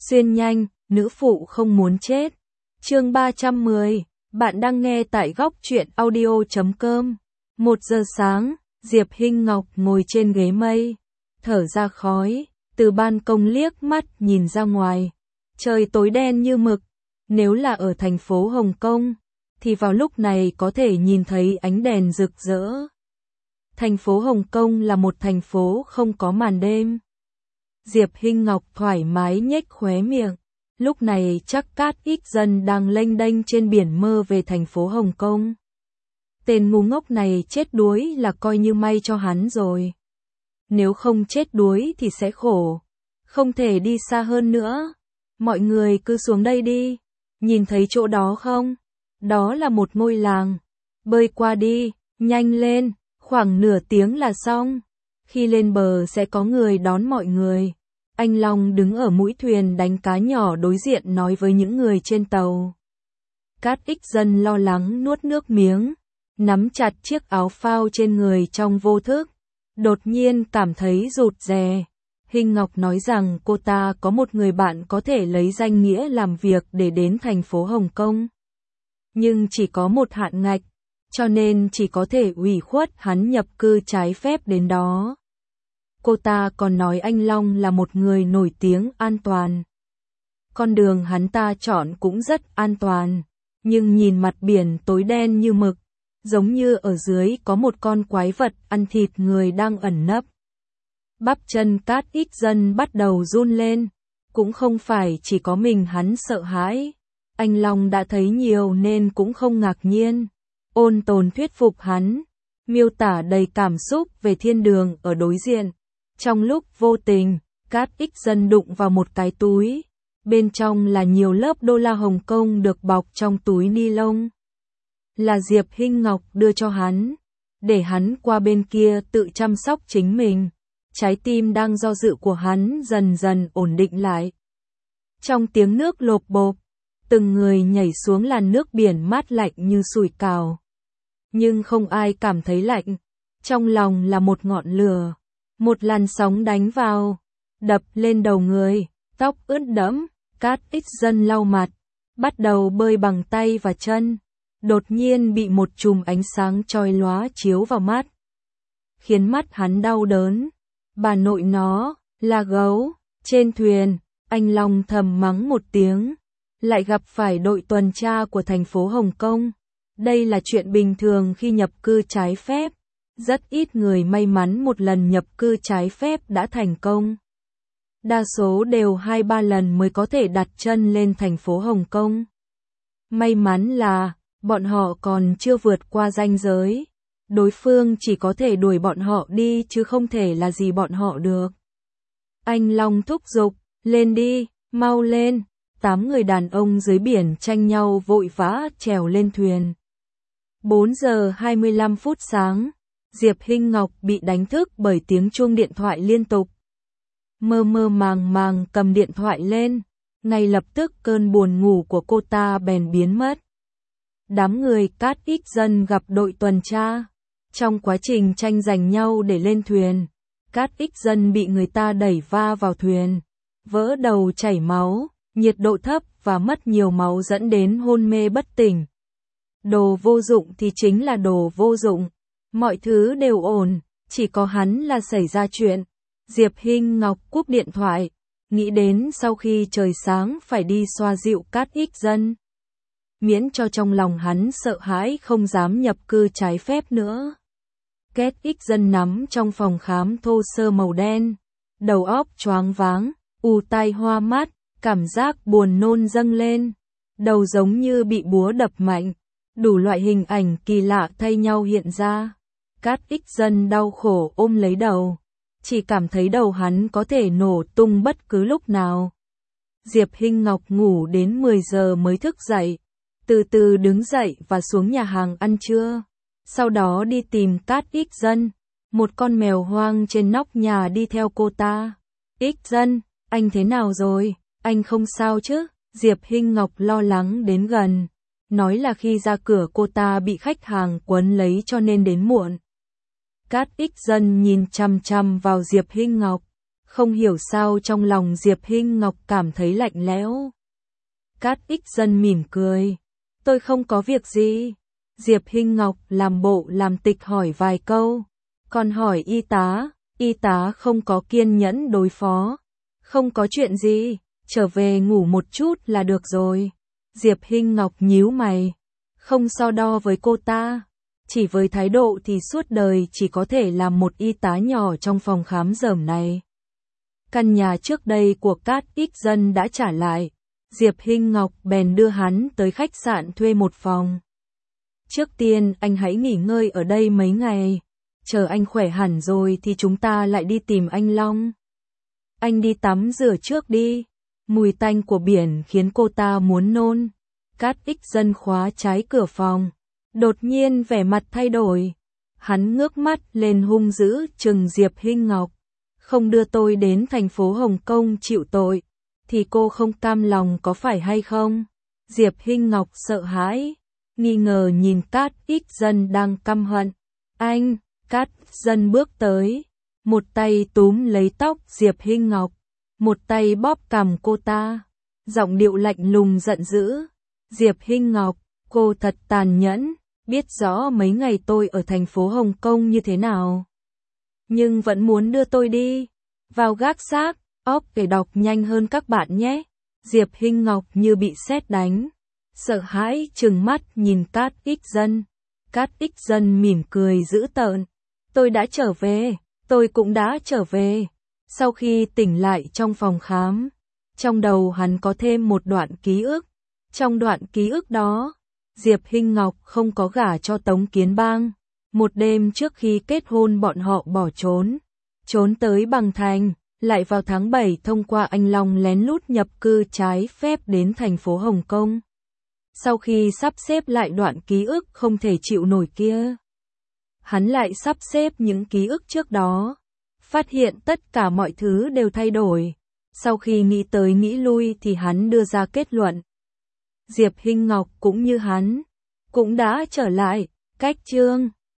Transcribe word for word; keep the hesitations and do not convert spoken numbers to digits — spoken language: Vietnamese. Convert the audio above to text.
Xuyên nhanh, nữ phụ không muốn chết. Chương ba trăm mười, bạn đang nghe tại góc truyện audio chấm com. Một giờ sáng, Diệp Hinh Ngọc ngồi trên ghế mây, thở ra khói, từ ban công liếc mắt nhìn ra ngoài. Trời tối đen như mực, nếu là ở thành phố Hồng Kông, thì vào lúc này có thể nhìn thấy ánh đèn rực rỡ. Thành phố Hồng Kông là một thành phố không có màn đêm. Diệp Hinh Ngọc thoải mái nhếch khóe miệng. Lúc này chắc Cát Ít Dân đang lênh đênh trên biển mơ về thành phố Hồng Kông. Tên ngu ngốc này chết đuối là coi như may cho hắn rồi. Nếu không chết đuối thì sẽ khổ. Không thể đi xa hơn nữa. Mọi người cứ xuống đây đi. Nhìn thấy chỗ đó không? Đó là một ngôi làng. Bơi qua đi, nhanh lên, khoảng nửa tiếng là xong. Khi lên bờ sẽ có người đón mọi người. Anh Long đứng ở mũi thuyền đánh cá nhỏ đối diện nói với những người trên tàu. Cát Ít Dân lo lắng nuốt nước miếng, nắm chặt chiếc áo phao trên người trong vô thức. Đột nhiên cảm thấy rụt rè. Hinh Ngọc nói rằng cô ta có một người bạn có thể lấy danh nghĩa làm việc để đến thành phố Hồng Kông. Nhưng chỉ có một hạn ngạch, cho nên chỉ có thể ủy khuất hắn nhập cư trái phép đến đó. Cô ta còn nói anh Long là một người nổi tiếng an toàn. Con đường hắn ta chọn cũng rất an toàn, nhưng nhìn mặt biển tối đen như mực, giống như ở dưới có một con quái vật ăn thịt người đang ẩn nấp. Bắp chân Cát Ít Dân bắt đầu run lên, cũng không phải chỉ có mình hắn sợ hãi. Anh Long đã thấy nhiều nên cũng không ngạc nhiên. Ôn Tồn thuyết phục hắn, miêu tả đầy cảm xúc về thiên đường ở đối diện. Trong lúc vô tình, Cát Ít Dân đụng vào một cái túi. Bên trong là nhiều lớp đô la Hồng Kông được bọc trong túi ni lông. Là Diệp Hinh Ngọc đưa cho hắn, để hắn qua bên kia tự chăm sóc chính mình. Trái tim đang do dự của hắn dần dần ổn định lại. Trong tiếng nước lộp bộp, từng người nhảy xuống làn nước biển mát lạnh như sủi cảo. Nhưng không ai cảm thấy lạnh, trong lòng là một ngọn lửa. Một làn sóng đánh vào, đập lên đầu người, tóc ướt đẫm. Cát Ít Dân lau mặt, bắt đầu bơi bằng tay và chân. Đột nhiên bị một chùm ánh sáng chói lóa chiếu vào mắt, khiến mắt hắn đau đớn. Bà nội nó, là gấu. Trên thuyền, anh Long thầm mắng một tiếng, lại gặp phải đội tuần tra của thành phố Hồng Kông. Đây là chuyện bình thường khi nhập cư trái phép. Rất ít người may mắn một lần nhập cư trái phép đã thành công. Đa số đều hai ba lần mới có thể đặt chân lên thành phố Hồng Kông. May mắn là, bọn họ còn chưa vượt qua ranh giới. Đối phương chỉ có thể đuổi bọn họ đi chứ không thể là gì bọn họ được. Anh Long thúc giục, lên đi, mau lên. Tám người đàn ông dưới biển tranh nhau vội vã trèo lên thuyền. bốn giờ hai mươi lăm phút sáng. Diệp Hinh Ngọc bị đánh thức bởi tiếng chuông điện thoại liên tục. Mơ mơ màng màng cầm điện thoại lên, ngay lập tức cơn buồn ngủ của cô ta bèn biến mất. Đám người Cát Ít Dân gặp đội tuần tra. Trong quá trình tranh giành nhau để lên thuyền, Cát Ít Dân bị người ta đẩy va vào thuyền, vỡ đầu chảy máu, nhiệt độ thấp và mất nhiều máu dẫn đến hôn mê bất tỉnh. Đồ vô dụng thì chính là đồ vô dụng. Mọi thứ đều ổn, chỉ có hắn là xảy ra chuyện. Diệp Hinh Ngọc cúp điện thoại, nghĩ đến sau khi trời sáng phải đi xoa dịu Cát Ít Dân. Miễn cho trong lòng hắn sợ hãi không dám nhập cư trái phép nữa. Cát Ít Dân nắm trong phòng khám thô sơ màu đen, đầu óc choáng váng, ù tai hoa mắt, cảm giác buồn nôn dâng lên. Đầu giống như bị búa đập mạnh, đủ loại hình ảnh kỳ lạ thay nhau hiện ra. Cát Ít Dân đau khổ ôm lấy đầu, chỉ cảm thấy đầu hắn có thể nổ tung bất cứ lúc nào. Diệp Hinh Ngọc ngủ đến mười giờ mới thức dậy, từ từ đứng dậy và xuống nhà hàng ăn trưa. Sau đó đi tìm Cát Ít Dân, một con mèo hoang trên nóc nhà đi theo cô ta. Ít Dân, anh thế nào rồi, anh không sao chứ? Diệp Hinh Ngọc lo lắng đến gần, nói là khi ra cửa cô ta bị khách hàng quấn lấy cho nên đến muộn. Cát Ít Dân nhìn chằm chằm vào Diệp Hinh Ngọc, Không hiểu sao trong lòng Diệp Hinh Ngọc cảm thấy lạnh lẽo. Cát Ích Dân mỉm cười. Tôi không có việc gì. Diệp Hinh Ngọc làm bộ làm tịch hỏi vài câu. Còn hỏi y tá, y tá không có kiên nhẫn đối phó. Không có chuyện gì, trở về ngủ một chút là được rồi. Diệp Hinh Ngọc nhíu mày. Không so đo với cô ta. Chỉ với thái độ thì suốt đời chỉ có thể làm một y tá nhỏ trong phòng khám rởm này. Căn nhà trước đây của Cát Ích Dân đã trả lại. Diệp Hinh Ngọc bèn đưa hắn tới khách sạn thuê một phòng. Trước tiên anh hãy nghỉ ngơi ở đây mấy ngày. Chờ anh khỏe hẳn rồi thì chúng ta lại đi tìm anh Long. Anh đi tắm rửa trước đi. Mùi tanh của biển khiến cô ta muốn nôn. Cát Ích Dân khóa trái cửa phòng. Đột nhiên vẻ mặt thay đổi. Hắn ngước mắt lên hung dữ trừng Diệp Hinh Ngọc. Không đưa tôi đến thành phố Hồng Kông chịu tội, thì cô không cam lòng có phải hay không? Diệp Hinh Ngọc sợ hãi, nghi ngờ nhìn Cát Ích Dân đang căm hận. Anh, Cát Dân bước tới, một tay túm lấy tóc Diệp Hinh Ngọc, một tay bóp cằm cô ta, giọng điệu lạnh lùng giận dữ. Diệp Hinh Ngọc, cô thật tàn nhẫn, biết rõ mấy ngày tôi ở thành phố Hồng Kông như thế nào. Nhưng vẫn muốn đưa tôi đi, vào gác xác, óc để đọc nhanh hơn các bạn nhé. Diệp Hinh Ngọc như bị sét đánh, sợ hãi trừng mắt nhìn Cát Ích Dân. Cát Ích Dân mỉm cười dữ tợn. Tôi đã trở về, tôi cũng đã trở về. Sau khi tỉnh lại trong phòng khám, trong đầu hắn có thêm một đoạn ký ức. Trong đoạn ký ức đó, Diệp Hinh Ngọc không có gả cho Tống Kiến Bang. Một đêm trước khi kết hôn bọn họ bỏ trốn, trốn tới Bằng Thành, lại vào tháng bảy thông qua anh Long lén lút nhập cư trái phép đến thành phố Hồng Kông. Sau khi sắp xếp lại đoạn ký ức không thể chịu nổi kia, hắn lại sắp xếp những ký ức trước đó, phát hiện tất cả mọi thứ đều thay đổi. Sau khi nghĩ tới nghĩ lui thì hắn đưa ra kết luận. Diệp Hinh Ngọc cũng như hắn, cũng đã trở lại, cách chương